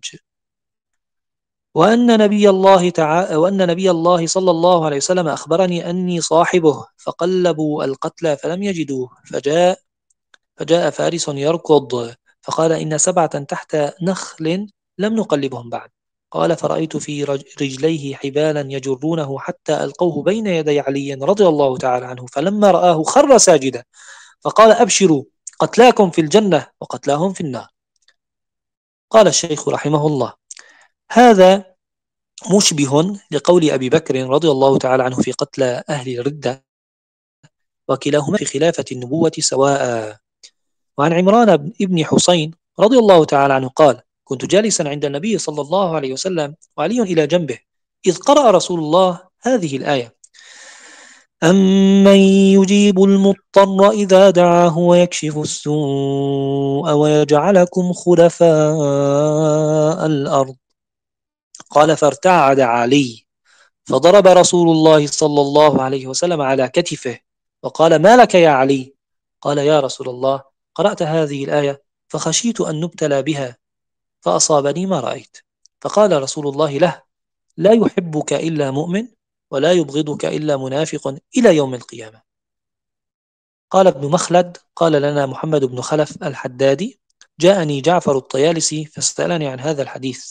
وأن نبي الله تعالى وأن نبي الله صلى الله عليه وسلم أخبرني أني صاحبه، فقلبوا القتلى فلم يجدوه، فجاء فجاء فارس يركض فقال: إن سبعة تحت نخل لم نقلبهم بعد. قال: فرأيت في رجليه حبالا يجرونه حتى ألقوه بين يدي علي رضي الله تعالى عنه، فلما رآه خر ساجدا فقال: أبشروا قتلاكم في الجنة وقتلاهم في النار. قال الشيخ رحمه الله: هذا مشبه لقول أبي بكر رضي الله تعالى عنه في قتل أهل الردة، وكلاهما في خلافة النبوة سواء. وعن عمران بن حسين رضي الله تعالى عنه قال: كنت جالسا عند النبي صلى الله عليه وسلم وعلي إلى جنبه، إذ قرأ رسول الله هذه الآية: أمن يجيب المضطر إذا دعاه ويكشف السوء ويجعلكم خلفاء الأرض. قال: فارتعد علي، فضرب رسول الله صلى الله عليه وسلم على كتفه وقال: ما لك يا علي؟ قال: يا رسول الله، قرأت هذه الآية فخشيت أن نبتلى بها فأصابني ما رأيت. فقال رسول الله له: لا يحبك إلا مؤمن ولا يبغضك إلا منافق إلى يوم القيامة. قال ابن مخلد: قال لنا محمد بن خلف الحدادي: جاءني جعفر الطيالسي فسألني عن هذا الحديث.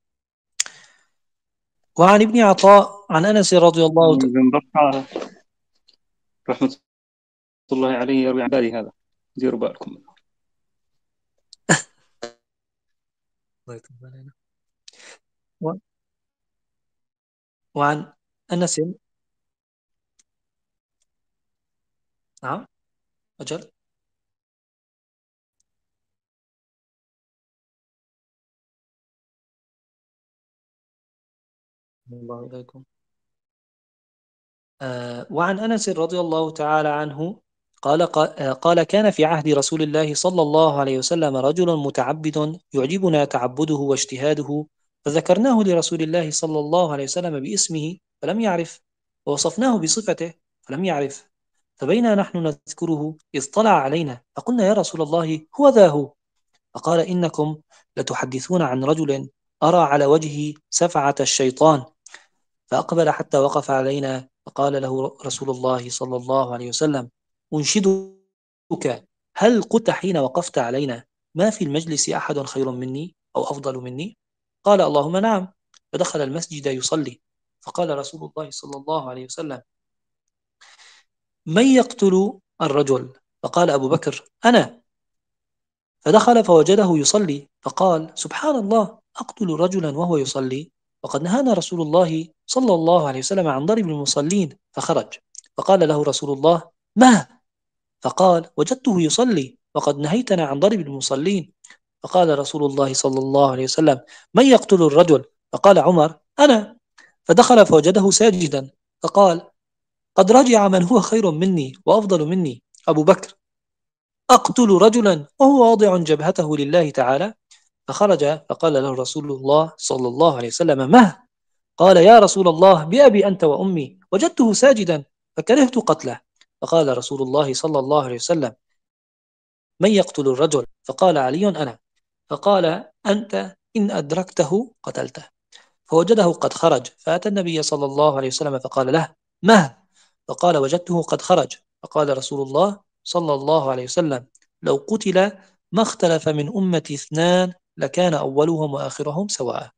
وعن ابن عطاء عن أنس رضي الله تعالى ابن بطة رحمة الله عليه يروي عن بالي هذا، ديروا بالكم. وعن أنس، نعم أجل. الله إليكم. آه وعن أنس رضي الله تعالى عنه قال قال كان في عهد رسول الله صلى الله عليه وسلم رجل متعبد يعجبنا تعبده واجتهاده، فذكرناه لرسول الله صلى الله عليه وسلم باسمه فلم يعرف، ووصفناه بصفته فلم يعرف، فبينا نحن نذكره إذ طلع علينا فقلنا: يا رسول الله، هو ذا هو. فقال: إنكم لتحدثون عن رجل أرى على وجهه سفعة الشيطان. فأقبل حتى وقف علينا فقال له رسول الله صلى الله عليه وسلم: أنشدك، هل قلت حين وقفت علينا ما في المجلس أحد خير مني أو أفضل مني؟ قال: اللهم نعم. فدخل المسجد يصلي، فقال رسول الله صلى الله عليه وسلم: من يقتل الرجل؟ فقال أبو بكر: أنا. فدخل فوجده يصلي فقال: سبحان الله، أقتل رجلا وهو يصلي؟ وقد نهانا رسول الله صلى الله عليه وسلم عن ضرب المصلين. فخرج فقال له رسول الله: ما؟ فقال: وجدته يصلي وقد نهيتنا عن ضرب المصلين. فقال رسول الله صلى الله عليه وسلم: من يقتل الرجل؟ فقال عمر: أنا. فدخل فوجده ساجدا فقال: قد رجع من هو خير مني وأفضل مني، أبو بكر. أقتل رجلا وهو واضع جبهته لله تعالى؟ فخرج فقال له رسول الله صلى الله عليه وسلم: مه؟ قال: يا رسول الله، بأبي أنت وأمي، وجدته ساجدا فكرهت قتله. فقال رسول الله صلى الله عليه وسلم: من يقتل الرجل؟ فقال علي: أنا. فقال: أنت إن أدركته قتلته. فوجده قد خرج، فأتى النبي صلى الله عليه وسلم فقال له: مه؟ فقال: وجدته قد خرج. فقال رسول الله صلى الله عليه وسلم: لو قتل ما اختلف من أمتي اثنان لكان أولهم وآخرهم سواء.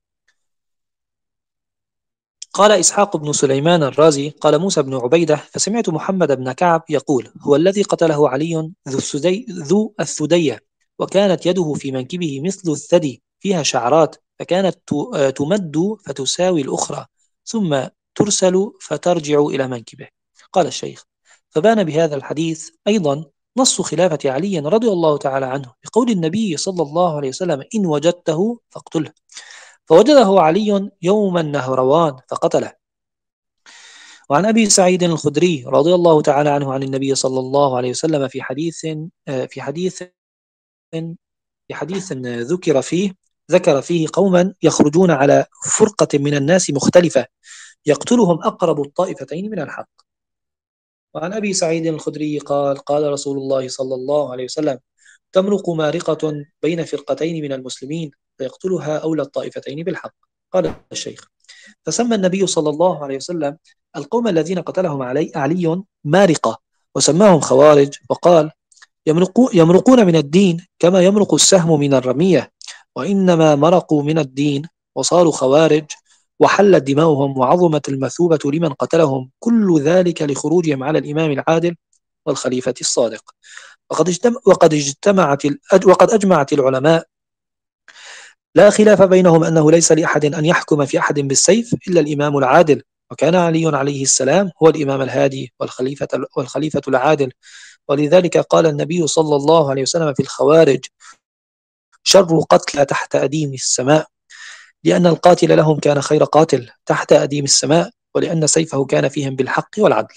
قال إسحاق بن سليمان الرازي: قال موسى بن عبيدة: فسمعت محمد بن كعب يقول: هو الذي قتله علي ذو السدي ذو الثدية، وكانت يده في منكبه مثل الثدي فيها شعرات، فكانت تمد فتساوي الأخرى، ثم ترسل فترجع إلى منكبه. قال الشيخ: فبان بهذا الحديث أيضا نص خلافة علي رضي الله تعالى عنه بقول النبي صلى الله عليه وسلم: إن وجدته فاقتله. فوجده علي يوم النهروان فقتله. وعن أبي سعيد الخدري رضي الله تعالى عنه عن النبي صلى الله عليه وسلم في حديث في حديث في حديث ذكر فيه ذكر فيه قوما يخرجون على فرقة من الناس مختلفة يقتلهم أقرب الطائفتين من الحق. وعن أبي سعيد الخدري قال: قال رسول الله صلى الله عليه وسلم: تمرق مارقة بين فرقتين من المسلمين فيقتلها أولى الطائفتين بالحق. قال الشيخ: فسمى النبي صلى الله عليه وسلم القوم الذين قتلهم علي علي مارقة، وسماهم خوارج، وقال: يمرقون من الدين كما يمرق السهم من الرمية، وإنما مرقوا من الدين وصاروا خوارج، وحلت دماؤهم وعظمت المثوبة لمن قتلهم، كل ذلك لخروجهم على الإمام العادل والخليفة الصادق. وقد اجتمع وقد اجتمعت وقد أجمعت العلماء لا خلاف بينهم أنه ليس لأحد أن يحكم في أحد بالسيف إلا الإمام العادل، وكان علي عليه السلام هو الإمام الهادي والخليفة, والخليفة العادل. ولذلك قال النبي صلى الله عليه وسلم في الخوارج: شر قتلى تحت أديم السماء، لأن القاتل لهم كان خير قاتل تحت أديم السماء، ولأن سيفه كان فيهم بالحق والعدل.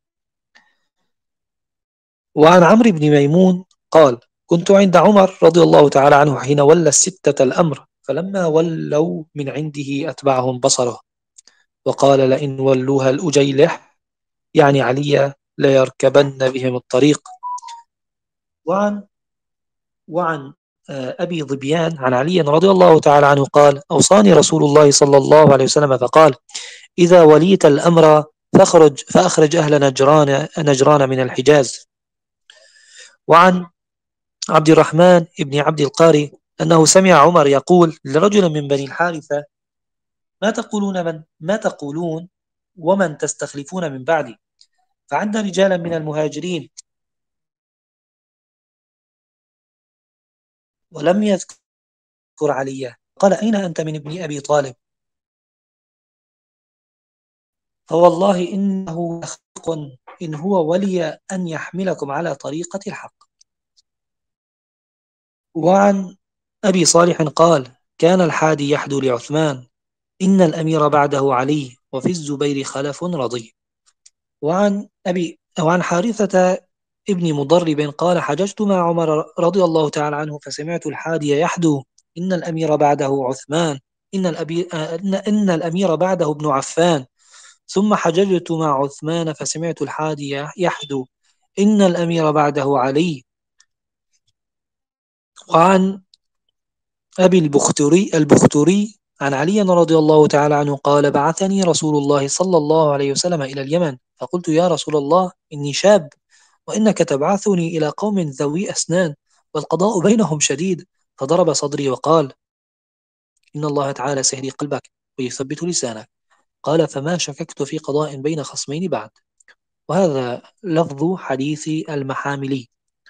وعن عمرو بن ميمون قال: كنت عند عمر رضي الله تعالى عنه حين ولى الستة الأمر، فلما ولوا من عنده أتبعهم بصره، وقال: لئن ولوها الأجيلح، يعني علي، ليركبن بهم الطريق. وعن وعن أبي ظبيان عن علي رضي الله تعالى عنه قال: أوصاني رسول الله صلى الله عليه وسلم فقال: إذا وليت الأمر فاخرج فأخرج أهل نجران, نجران من الحجاز. وعن عبد الرحمن بن عبد القاري أنه سمع عمر يقول لرجل من بني الحارثة: ما تقولون من ما تقولون ومن تستخلفون من بعدي؟ فعند رجالا من المهاجرين ولم يذكر عليا، قال: أين أنت من ابن أبي طالب؟ فوالله إنه لحق إن هو ولي أن يحملكم على طريقة الحق. وعن أبي صالح قال: كان الحادي يحدو لعثمان: إن الأمير بعده علي، وفي الزبير خلف رضي. وعن أبي وعن حارثة ابن مضرب قال: حججت مع عمر رضي الله تعالى عنه فسمعت الحادي يحدو: إن الأمير بعده عثمان، إن, الأبي إن, إن الأمير بعده ابن عفان. ثم حججت مع عثمان فسمعت الحادي يحدو: إن الأمير بعده علي. وعن أبي البختري البختري عن علي رضي الله تعالى عنه قال: بعثني رسول الله صلى الله عليه وسلم إلى اليمن، فقلت: يا رسول الله، إني شاب، وإنك تبعثني إلى قوم ذوي أسنان، والقضاء بينهم شديد. فضرب صدري وقال: إن الله تعالى سيهدي قلبك ويثبت لسانك. قال: فما شككت في قضاء بين خصمين بعد. وهذا لفظ حديث المحاملي.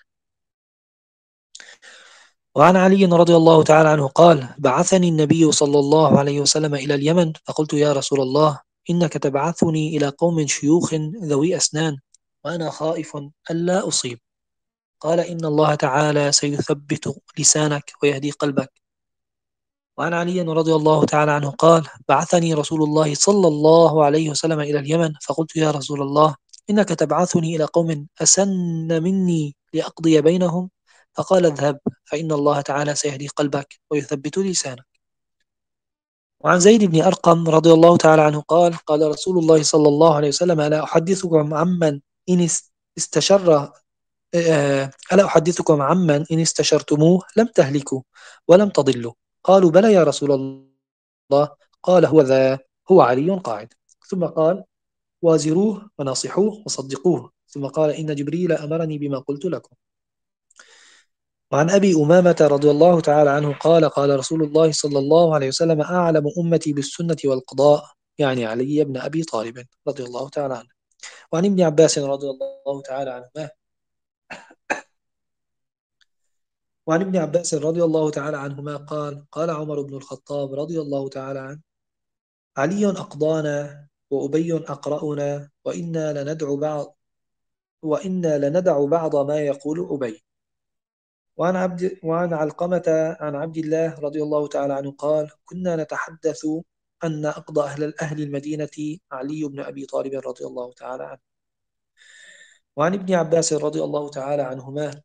وعن علي رضي الله تعالى عنه قال: بعثني النبي صلى الله عليه وسلم إلى اليمن، فقلت: يا رسول الله، إنك تبعثني إلى قوم شيوخ ذوي أسنان، وأنا خائف ألا أصيب. قال: إن الله تعالى سيثبت لسانك ويهدي قلبك. وعن علي رضي الله تعالى عنه قال: بعثني رسول الله صلى الله عليه وسلم إلى اليمن، فقلت: يا رسول الله، إنك تبعثني إلى قوم أسن مني لأقضي بينهم، فقال اذهب فإن الله تعالى سيهدي قلبك ويثبت لسانك. وعن زيد بن أرقم رضي الله تعالى عنه قال قال رسول الله صلى الله عليه وسلم ألا أحدثكم عمن إن استشر آه، ألا أحدثكم عمن إن استشرتموه لم تهلكوا ولم تضلوا. قالوا بلى يا رسول الله. قال هو ذا هو علي قاعد. ثم قال وازروه وناصحوه وصدقوه. ثم قال إن جبريل أمرني بما قلت لكم. وعن أبي أمامة رضي الله تعالى عنه قال قال رسول الله صلى الله عليه وسلم أعلم أمتي بالسنة والقضاء يعني علي بن أبي طالب رضي الله تعالى عنه. وعن ابن عباس رضي الله تعالى عنهما وعن ابن عباس رضي الله تعالى عنهما قال قال عمر بن الخطاب رضي الله تعالى عنه علي أقضانا وأبي أقرأنا وإنا لندع بعض وإنا لندع بعض ما يقول أبي. وعن عبد وعن علقمة عن عبد الله رضي الله تعالى عنه قال كنا نتحدث أن أقضى أهل أهل المدينة علي بن أبي طالب رضي الله تعالى عنه. وعن ابن عباس رضي الله تعالى عنهما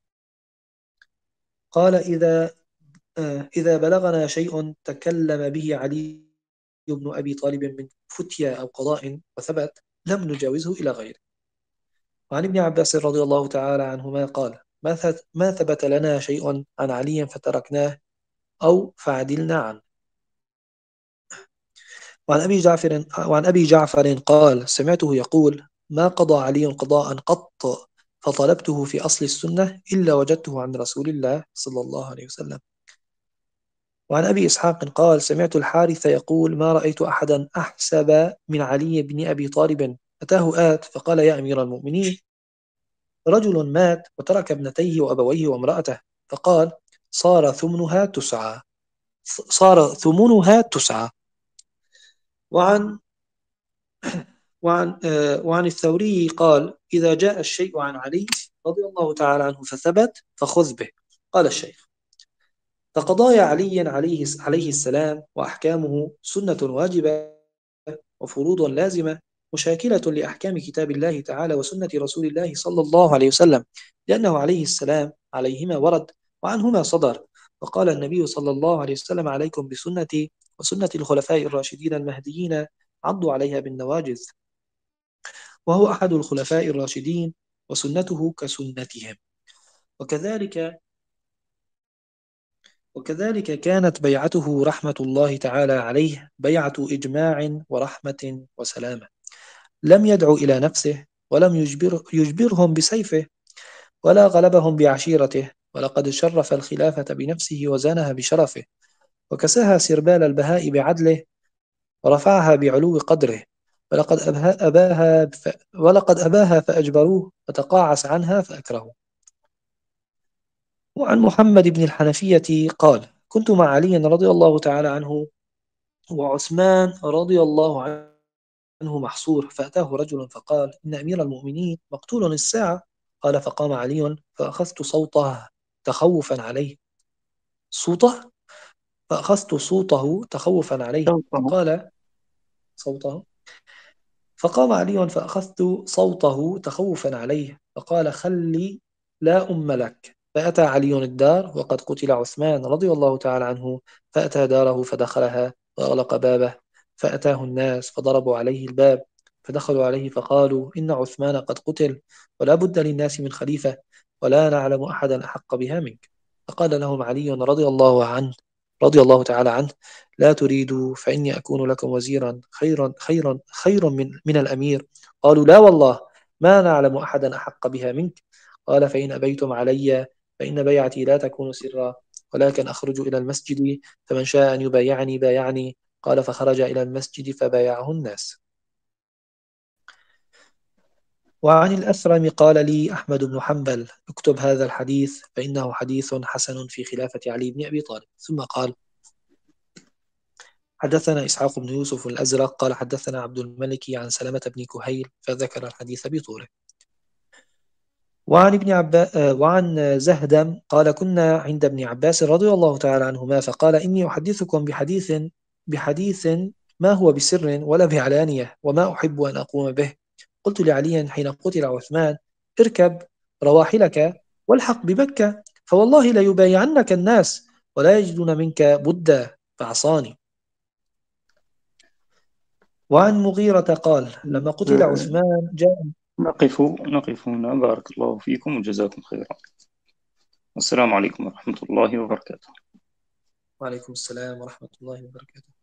قال إذا آه إذا بلغنا شيء تكلم به علي بن أبي طالب من فتيا أو قضاء وثبت لم نجاوزه إلى غيره. وعن ابن عباس رضي الله تعالى عنهما قال ما ما ثبت لنا شيء عن علي فتركناه أو فعدلنا عنه. وعن أبي جعفر وعن أبي جعفر قال سمعته يقول ما قضى علي قضاء قط فطلبته في أصل السنة إلا وجدته عن رسول الله صلى الله عليه وسلم. وعن أبي إسحاق قال سمعت الحارث يقول ما رأيت أحدا أحسب من علي بن أبي طالب. أتاه آت فقال يا أمير المؤمنين رجل مات وترك ابنتيه وأبويه وامرأته فقال صار ثمنها تسعى صار ثمنها تسعى. وعن وعن آه وعن الثوري قال إذا جاء الشيء عن علي رضي الله تعالى عنه فثبت فخذ به. قال الشيخ فقضايا علي عليه عليه السلام وأحكامه سنة واجبة وفروض لازمة مشاكلة لأحكام كتاب الله تعالى وسنة رسول الله صلى الله عليه وسلم لأنه عليه السلام عليهما ورد وعنهما صدر. وقال النبي صلى الله عليه وسلم عليكم بسنتي وسنة الخلفاء الراشدين المهديين عضوا عليها بالنواجذ. وهو أحد الخلفاء الراشدين وسنته كسنتهم. وكذلك وكذلك كانت بيعته رحمة الله تعالى عليه بيعة إجماع ورحمة وسلامة لم يدعو إلى نفسه ولم يجبر يجبرهم بسيفه ولا غلبهم بعشيرته ولقد شرف الخلافة بنفسه وزانها بشرفه وكساها سربال البهاء بعدله ورفعها بعلو قدره ولقد أبها أباها ف... ولقد أباها فأجبروه وتقاعس عنها فأكرهوه. وعن محمد بن الحنفية قال كنت مع علي رضي الله تعالى عنه وعثمان رضي الله عنه محصور فأتاه رجل فقال إن أمير المؤمنين مقتول الساعة. قال فقام علي فأخذت صوته تخوفا عليه صوته فأخذت صوته تخوفا عليه فقال صوته فقام علي فأخذت صوته تخوفا عليه فقال خلي لا أم لك. فأتى علي الدار وقد قتل عثمان رضي الله تعالى عنه فأتى داره فدخلها وأغلق بابه فأتاه الناس فضربوا عليه الباب فدخلوا عليه فقالوا إن عثمان قد قتل ولا بد للناس من خليفة ولا نعلم أحدا أحق بها منك. فقال لهم علي رضي الله عنه رضي الله تعالى عنه لا تريدوا فإني أكون لكم وزيرا خيرا خيرا خير من من الأمير. قالوا لا والله ما نعلم أحدا أحق بها منك. قال فإن أبيتم علي فإن بيعتي لا تكون سرا ولكن أخرج إلى المسجد فمن شاء أن يبايعني بايعني. قال فخرج إلى المسجد فبايعه الناس. وعن الأثرم قال لي أحمد بن حنبل اكتب هذا الحديث فإنه حديث حسن في خلافة علي بن أبي طالب. ثم قال حدثنا إسحاق بن يوسف الأزرق قال حدثنا عبد الملك عن سلمة بن كهيل فذكر الحديث بطوله. وعن ابن عباس وعن زهدم قال كنا عند ابن عباس رضي الله تعالى عنهما فقال إني أحدثكم بحديث بحديث ما هو بسر ولا بعلانية وما أحب أن أقوم به. قلت لعلي حين قتل عثمان اركب رواحلك والحق بمكة فوالله لا يبايعنك الناس ولا يجدون منك بدا فعصاني. وعن مغيرة قال لما قتل عثمان جاء. نقف نقف هنا، بارك الله فيكم وجزاكم خيرا. السلام عليكم ورحمة الله وبركاته. وعليكم السلام ورحمة الله وبركاته.